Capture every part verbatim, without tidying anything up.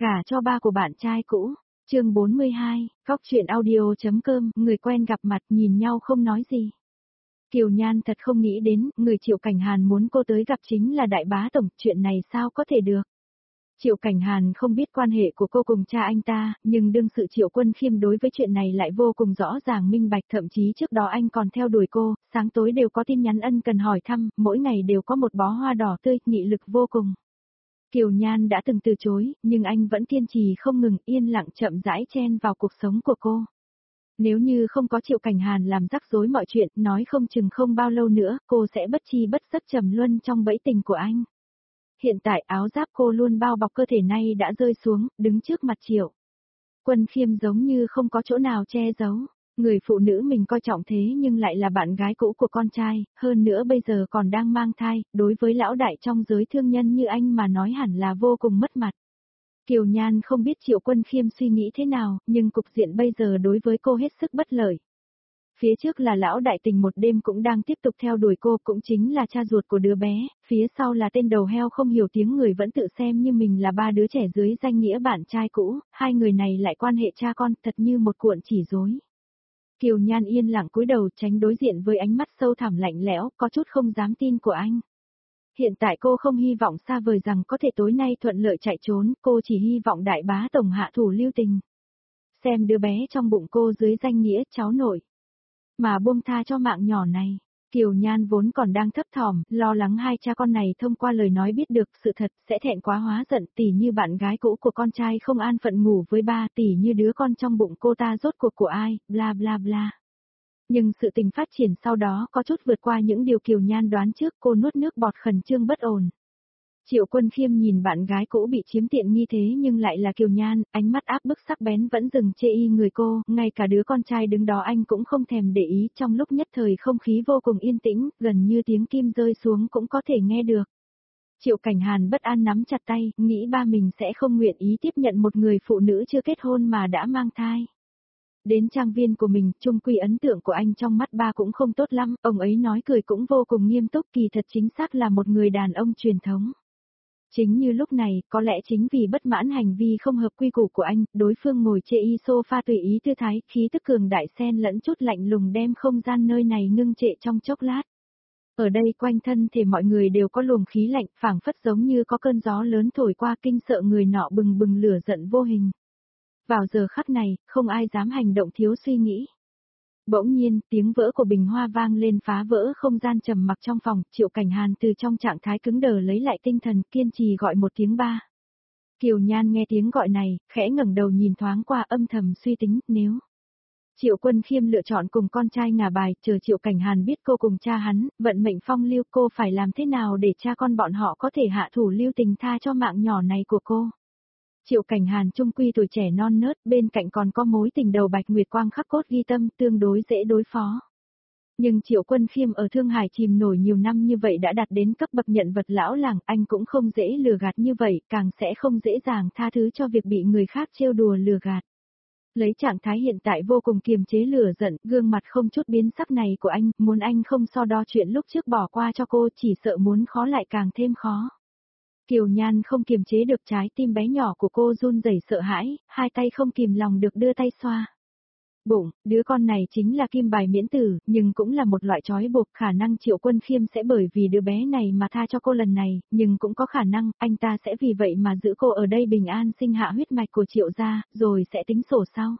Gả cho ba của bạn trai cũ. Chương bốn mươi hai, Cóc truyện audio.com, người quen gặp mặt nhìn nhau không nói gì. Kiều Nhan thật không nghĩ đến, người Triệu Cảnh Hàn muốn cô tới gặp chính là đại bá tổng, chuyện này sao có thể được. Triệu Cảnh Hàn không biết quan hệ của cô cùng cha anh ta, nhưng đương sự Triệu Quân Khiêm đối với chuyện này lại vô cùng rõ ràng minh bạch, thậm chí trước đó anh còn theo đuổi cô, sáng tối đều có tin nhắn ân cần hỏi thăm, mỗi ngày đều có một bó hoa đỏ tươi, nghị lực vô cùng. Kiều Nhan đã từng từ chối, nhưng anh vẫn kiên trì không ngừng, yên lặng chậm rãi chen vào cuộc sống của cô. Nếu như không có Triệu Cảnh Hàn làm rắc rối mọi chuyện, nói không chừng không bao lâu nữa, cô sẽ bất chi bất giác trầm luân trong bẫy tình của anh. Hiện tại áo giáp cô luôn bao bọc cơ thể này đã rơi xuống, đứng trước mặt Triệu Quân Khiêm giống như không có chỗ nào che giấu. Người phụ nữ mình coi trọng thế nhưng lại là bạn gái cũ của con trai, hơn nữa bây giờ còn đang mang thai, đối với lão đại trong giới thương nhân như anh mà nói hẳn là vô cùng mất mặt. Kiều Nhan không biết Triệu Quân Khiêm suy nghĩ thế nào, nhưng cục diện bây giờ đối với cô hết sức bất lợi. Phía trước là lão đại tình một đêm cũng đang tiếp tục theo đuổi cô, cũng chính là cha ruột của đứa bé, phía sau là tên đầu heo không hiểu tiếng người vẫn tự xem như mình là ba đứa trẻ dưới danh nghĩa bạn trai cũ, hai người này lại quan hệ cha con thật như một cuộn chỉ rối. Kiều Nhan yên lặng cúi đầu tránh đối diện với ánh mắt sâu thẳm lạnh lẽo, có chút không dám tin của anh. Hiện tại cô không hy vọng xa vời rằng có thể tối nay thuận lợi chạy trốn, cô chỉ hy vọng đại bá tổng hạ thủ lưu tình. Xem đứa bé trong bụng cô dưới danh nghĩa cháu nội. Mà buông tha cho mạng nhỏ này. Kiều Nhan vốn còn đang thấp thỏm, lo lắng hai cha con này thông qua lời nói biết được sự thật sẽ thẹn quá hóa giận, tỉ như bạn gái cũ của con trai không an phận ngủ với ba, tỉ như đứa con trong bụng cô ta rốt cuộc của ai, bla bla bla. Nhưng sự tình phát triển sau đó có chút vượt qua những điều Kiều Nhan đoán trước, cô nuốt nước bọt khẩn trương bất ổn. Triệu Quân Khiêm nhìn bạn gái cũ bị chiếm tiện nghi thế nhưng lại là Kiều Nhan, ánh mắt áp bức sắc bén vẫn dừng chê y người cô, ngay cả đứa con trai đứng đó anh cũng không thèm để ý, trong lúc nhất thời không khí vô cùng yên tĩnh, gần như tiếng kim rơi xuống cũng có thể nghe được. Triệu Cảnh Hàn bất an nắm chặt tay, nghĩ ba mình sẽ không nguyện ý tiếp nhận một người phụ nữ chưa kết hôn mà đã mang thai. Đến trang viên của mình, chung quy ấn tượng của anh trong mắt ba cũng không tốt lắm, ông ấy nói cười cũng vô cùng nghiêm túc, kỳ thật chính xác là một người đàn ông truyền thống. Chính như lúc này, có lẽ chính vì bất mãn hành vi không hợp quy củ của anh, đối phương ngồi chê y sofa tùy ý tư thái, khí tức cường đại xen lẫn chút lạnh lùng đem không gian nơi này ngưng trệ trong chốc lát. Ở đây quanh thân thể mọi người đều có luồng khí lạnh, phảng phất giống như có cơn gió lớn thổi qua, kinh sợ người nọ bừng bừng lửa giận vô hình. Vào giờ khắc này, không ai dám hành động thiếu suy nghĩ. Bỗng nhiên, tiếng vỡ của bình hoa vang lên phá vỡ không gian trầm mặc trong phòng, Triệu Cảnh Hàn từ trong trạng thái cứng đờ lấy lại tinh thần, kiên trì gọi một tiếng ba. Kiều Nhan nghe tiếng gọi này, khẽ ngẩng đầu nhìn thoáng qua, âm thầm suy tính, nếu Triệu Quân Khiêm lựa chọn cùng con trai ngả bài, chờ Triệu Cảnh Hàn biết cô cùng cha hắn, vận mệnh phong lưu, cô phải làm thế nào để cha con bọn họ có thể hạ thủ lưu tình tha cho mạng nhỏ này của cô. Triệu Cảnh Hàn trung quy tuổi trẻ non nớt, bên cạnh còn có mối tình đầu Bạch Nguyệt Quang khắc cốt ghi tâm, tương đối dễ đối phó. Nhưng Triệu Quân Khiêm ở Thương Hải chìm nổi nhiều năm như vậy đã đạt đến cấp bậc nhận vật lão làng, anh cũng không dễ lừa gạt như vậy, càng sẽ không dễ dàng tha thứ cho việc bị người khác trêu đùa lừa gạt. Lấy trạng thái hiện tại vô cùng kiềm chế lửa giận, gương mặt không chút biến sắc này của anh, muốn anh không so đo chuyện lúc trước bỏ qua cho cô, chỉ sợ muốn khó lại càng thêm khó. Kiều Nhan không kiềm chế được trái tim bé nhỏ của cô run rẩy sợ hãi, hai tay không kìm lòng được đưa tay xoa bụng, đứa con này chính là kim bài miễn tử, nhưng cũng là một loại trói buộc, khả năng Triệu Quân Khiêm sẽ bởi vì đứa bé này mà tha cho cô lần này, nhưng cũng có khả năng, anh ta sẽ vì vậy mà giữ cô ở đây bình an sinh hạ huyết mạch của Triệu gia, rồi sẽ tính sổ sau.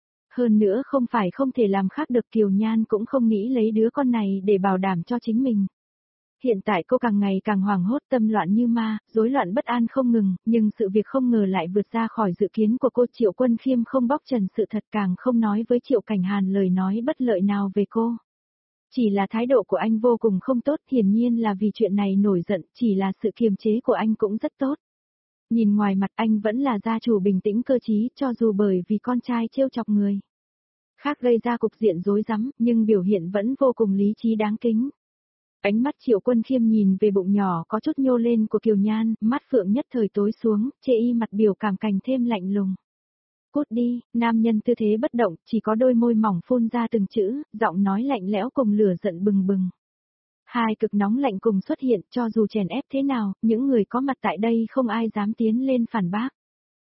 Hơn nữa không phải không thể làm khác được, Kiều Nhan cũng không nghĩ lấy đứa con này để bảo đảm cho chính mình. Hiện tại cô càng ngày càng hoảng hốt, tâm loạn như ma, rối loạn bất an không ngừng, nhưng sự việc không ngờ lại vượt ra khỏi dự kiến của cô. Triệu Quân Khiêm không bóc trần sự thật, càng không nói với Triệu Cảnh Hàn lời nói bất lợi nào về cô. Chỉ là thái độ của anh vô cùng không tốt, hiển nhiên là vì chuyện này nổi giận, chỉ là sự kiềm chế của anh cũng rất tốt. Nhìn ngoài mặt anh vẫn là gia chủ bình tĩnh cơ trí, cho dù bởi vì con trai trêu chọc người khác gây ra cục diện rối rắm, nhưng biểu hiện vẫn vô cùng lý trí đáng kính. Ánh mắt Triệu Quân Khiêm nhìn về bụng nhỏ có chút nhô lên của Kiều Nhan, mắt phượng nhất thời tối xuống, chê y mặt biểu cảm càng thêm lạnh lùng. Cút đi, nam nhân tư thế bất động, chỉ có đôi môi mỏng phun ra từng chữ, giọng nói lạnh lẽo cùng lửa giận bừng bừng. Hai cực nóng lạnh cùng xuất hiện, cho dù chèn ép thế nào, những người có mặt tại đây không ai dám tiến lên phản bác.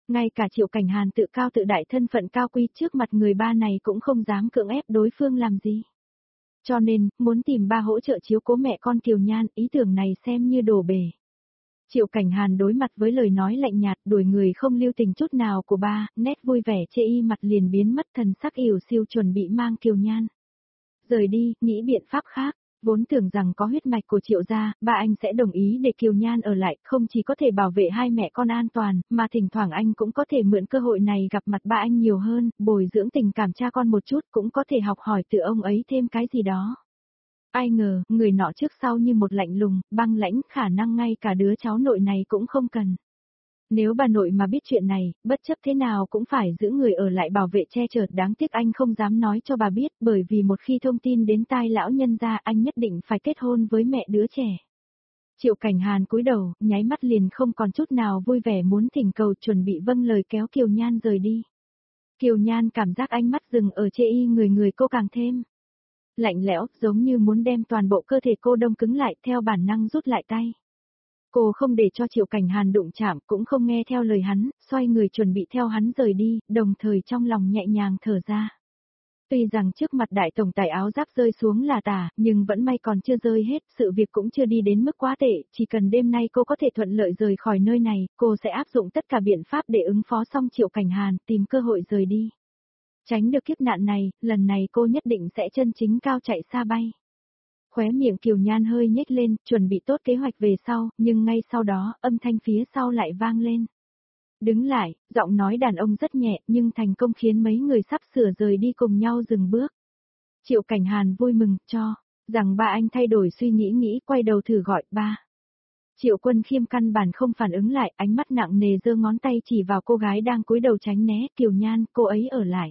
Ngay cả Triệu Cảnh Hàn tự cao tự đại thân phận cao quý trước mặt người ba này cũng không dám cưỡng ép đối phương làm gì. Cho nên, muốn tìm ba hỗ trợ chiếu cố mẹ con Kiều Nhan, ý tưởng này xem như đổ bể. Triệu Cảnh Hàn đối mặt với lời nói lạnh nhạt đuổi người không lưu tình chút nào của ba, nét vui vẻ chê y mặt liền biến mất, thần sắc ỉu xìu chuẩn bị mang Kiều Nhan rời đi, nghĩ biện pháp khác. Vốn tưởng rằng có huyết mạch của Triệu gia, ba anh sẽ đồng ý để Kiều Nhan ở lại, không chỉ có thể bảo vệ hai mẹ con an toàn, mà thỉnh thoảng anh cũng có thể mượn cơ hội này gặp mặt ba anh nhiều hơn, bồi dưỡng tình cảm cha con một chút, cũng có thể học hỏi từ ông ấy thêm cái gì đó. Ai ngờ, người nọ trước sau như một lạnh lùng, băng lãnh, khả năng ngay cả đứa cháu nội này cũng không cần. Nếu bà nội mà biết chuyện này, bất chấp thế nào cũng phải giữ người ở lại bảo vệ che chở, đáng tiếc anh không dám nói cho bà biết, bởi vì một khi thông tin đến tai lão nhân gia anh nhất định phải kết hôn với mẹ đứa trẻ. Triệu Cảnh Hàn cúi đầu, nháy mắt liền không còn chút nào vui vẻ muốn thỉnh cầu, chuẩn bị vâng lời kéo Kiều Nhan rời đi. Kiều Nhan cảm giác ánh mắt dừng ở chê y người người cô càng thêm lạnh lẽo, giống như muốn đem toàn bộ cơ thể cô đông cứng lại, theo bản năng rút lại tay. Cô không để cho Triệu Cảnh Hàn đụng chạm, cũng không nghe theo lời hắn, xoay người chuẩn bị theo hắn rời đi, đồng thời trong lòng nhẹ nhàng thở ra. Tuy rằng trước mặt đại tổng tài áo giáp rơi xuống là tả, nhưng vẫn may còn chưa rơi hết, sự việc cũng chưa đi đến mức quá tệ, chỉ cần đêm nay cô có thể thuận lợi rời khỏi nơi này, cô sẽ áp dụng tất cả biện pháp để ứng phó xong Triệu Cảnh Hàn, tìm cơ hội rời đi. Tránh được kiếp nạn này, lần này cô nhất định sẽ chân chính cao chạy xa bay. Khóe miệng Kiều Nhan hơi nhếch lên, chuẩn bị tốt kế hoạch về sau, nhưng ngay sau đó, âm thanh phía sau lại vang lên. Đứng lại, giọng nói đàn ông rất nhẹ, nhưng thành công khiến mấy người sắp sửa rời đi cùng nhau dừng bước. Triệu Cảnh Hàn vui mừng, cho, rằng ba anh thay đổi suy nghĩ nghĩ, quay đầu thử gọi ba. Triệu Quân Khiêm căn bản không phản ứng lại, ánh mắt nặng nề giơ ngón tay chỉ vào cô gái đang cúi đầu tránh né, Kiều Nhan, cô ấy ở lại.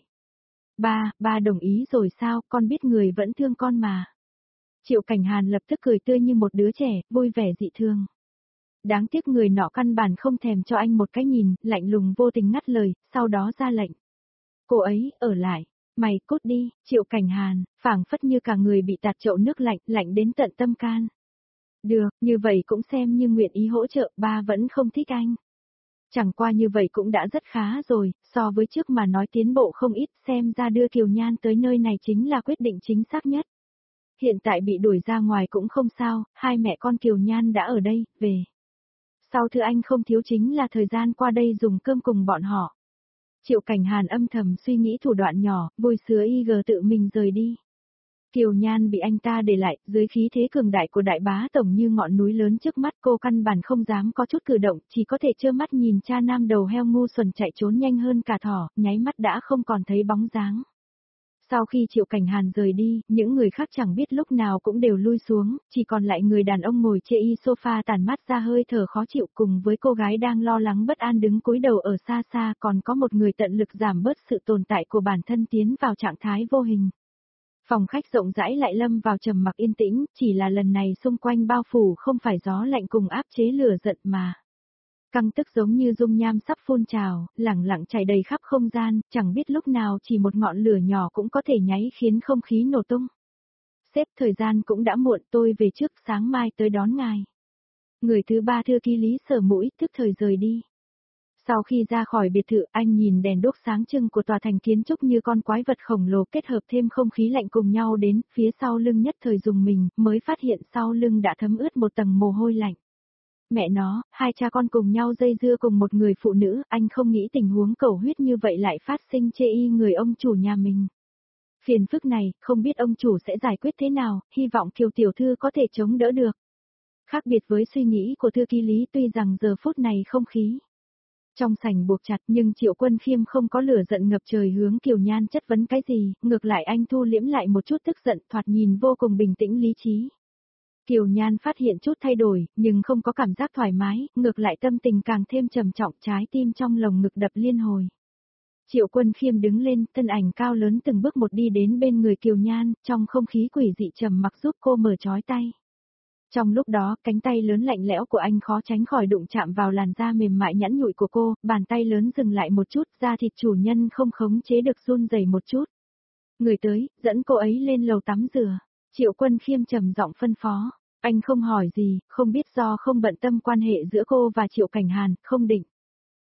Ba, ba đồng ý rồi sao, con biết người vẫn thương con mà. Triệu Cảnh Hàn lập tức cười tươi như một đứa trẻ, vui vẻ dị thương. Đáng tiếc người nọ căn bản không thèm cho anh một cái nhìn, lạnh lùng vô tình ngắt lời, sau đó ra lệnh. Cô ấy, ở lại, mày cút đi, Triệu Cảnh Hàn, phảng phất như cả người bị tạt chậu nước lạnh, lạnh đến tận tâm can. Được, như vậy cũng xem như nguyện ý hỗ trợ, ba vẫn không thích anh. Chẳng qua như vậy cũng đã rất khá rồi, so với trước mà nói tiến bộ không ít, xem ra đưa Kiều Nhan tới nơi này chính là quyết định chính xác nhất. Hiện tại bị đuổi ra ngoài cũng không sao, hai mẹ con Kiều Nhan đã ở đây, về. Sau thứ anh không thiếu chính là thời gian qua đây dùng cơm cùng bọn họ. Triệu Cảnh Hàn âm thầm suy nghĩ thủ đoạn nhỏ, vui sướng y gờ tự mình rời đi. Kiều Nhan bị anh ta để lại, dưới khí thế cường đại của đại bá tổng như ngọn núi lớn trước mắt, cô căn bản không dám có chút cử động, chỉ có thể trơ mắt nhìn cha nam đầu heo ngu xuẩn chạy trốn nhanh hơn cả thỏ, nháy mắt đã không còn thấy bóng dáng. Sau khi Triệu Cảnh Hàn rời đi, những người khác chẳng biết lúc nào cũng đều lui xuống, chỉ còn lại người đàn ông ngồi chê y sofa tản mắt ra hơi thở khó chịu cùng với cô gái đang lo lắng bất an đứng cúi đầu ở xa xa, còn có một người tận lực giảm bớt sự tồn tại của bản thân tiến vào trạng thái vô hình. Phòng khách rộng rãi lại lâm vào trầm mặc yên tĩnh, chỉ là lần này xung quanh bao phủ không phải gió lạnh cùng áp chế lửa giận mà. Căng tức giống như dung nham sắp phun trào, lẳng lặng chảy đầy khắp không gian, chẳng biết lúc nào chỉ một ngọn lửa nhỏ cũng có thể nháy khiến không khí nổ tung. Sếp, thời gian cũng đã muộn, tôi về trước, sáng mai tới đón ngài. Người thứ ba thư ký Lý sờ mũi, tức thời rời đi. Sau khi ra khỏi biệt thự, anh nhìn đèn đốt sáng trưng của tòa thành kiến trúc như con quái vật khổng lồ kết hợp thêm không khí lạnh cùng nhau đến, phía sau lưng nhất thời dùng mình, mới phát hiện sau lưng đã thấm ướt một tầng mồ hôi lạnh. Mẹ nó, hai cha con cùng nhau dây dưa cùng một người phụ nữ, anh không nghĩ tình huống cầu huyết như vậy lại phát sinh chê y người ông chủ nhà mình. Phiền phức này, không biết ông chủ sẽ giải quyết thế nào, hy vọng Kiều tiểu thư có thể chống đỡ được. Khác biệt với suy nghĩ của thư ký Lý, tuy rằng giờ phút này không khí trong sảnh buộc chặt, nhưng Triệu Quân Khiêm không có lửa giận ngập trời hướng Kiều Nhan chất vấn cái gì, ngược lại anh thu liễm lại một chút tức giận, thoạt nhìn vô cùng bình tĩnh lý trí. Kiều Nhan phát hiện chút thay đổi, nhưng không có cảm giác thoải mái, ngược lại tâm tình càng thêm trầm trọng, trái tim trong lồng ngực đập liên hồi. Triệu Quân Khiêm đứng lên, thân ảnh cao lớn từng bước một đi đến bên người Kiều Nhan, trong không khí quỷ dị trầm mặc giúp cô mở trói tay. Trong lúc đó, cánh tay lớn lạnh lẽo của anh khó tránh khỏi đụng chạm vào làn da mềm mại nhẵn nhụi của cô, bàn tay lớn dừng lại một chút, da thịt chủ nhân không khống chế được run rẩy một chút. Người tới, dẫn cô ấy lên lầu tắm rửa. Triệu Quân Khiêm trầm giọng phân phó. Anh không hỏi gì, không biết do không bận tâm quan hệ giữa cô và Triệu Cảnh Hàn, không định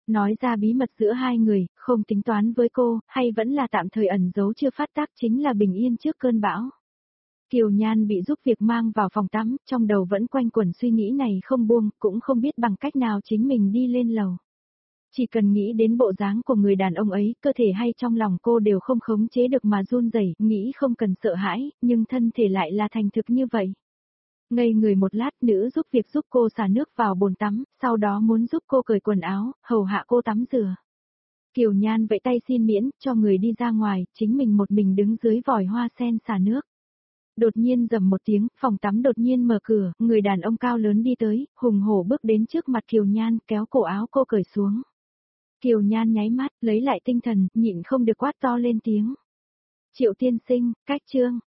Nói ra bí mật giữa hai người, không tính toán với cô, hay vẫn là tạm thời ẩn giấu chưa phát tác chính là bình yên trước cơn bão. Kiều Nhan bị giúp việc mang vào phòng tắm, trong đầu vẫn quanh quẩn suy nghĩ này không buông, cũng không biết bằng cách nào chính mình đi lên lầu. Chỉ cần nghĩ đến bộ dáng của người đàn ông ấy, cơ thể hay trong lòng cô đều không khống chế được mà run rẩy, nghĩ không cần sợ hãi, nhưng thân thể lại là thành thực như vậy. Ngây người một lát, nữ giúp việc giúp cô xả nước vào bồn tắm, sau đó muốn giúp cô cởi quần áo, hầu hạ cô tắm rửa. Kiều Nhan vẫy tay xin miễn, cho người đi ra ngoài, chính mình một mình đứng dưới vòi hoa sen xả nước. Đột nhiên rầm một tiếng, phòng tắm đột nhiên mở cửa, người đàn ông cao lớn đi tới, hùng hổ bước đến trước mặt Kiều Nhan, kéo cổ áo cô cởi xuống. Kiều Nhan nháy mắt, lấy lại tinh thần, nhịn không được quát to lên tiếng. Triệu tiên sinh, cách chương,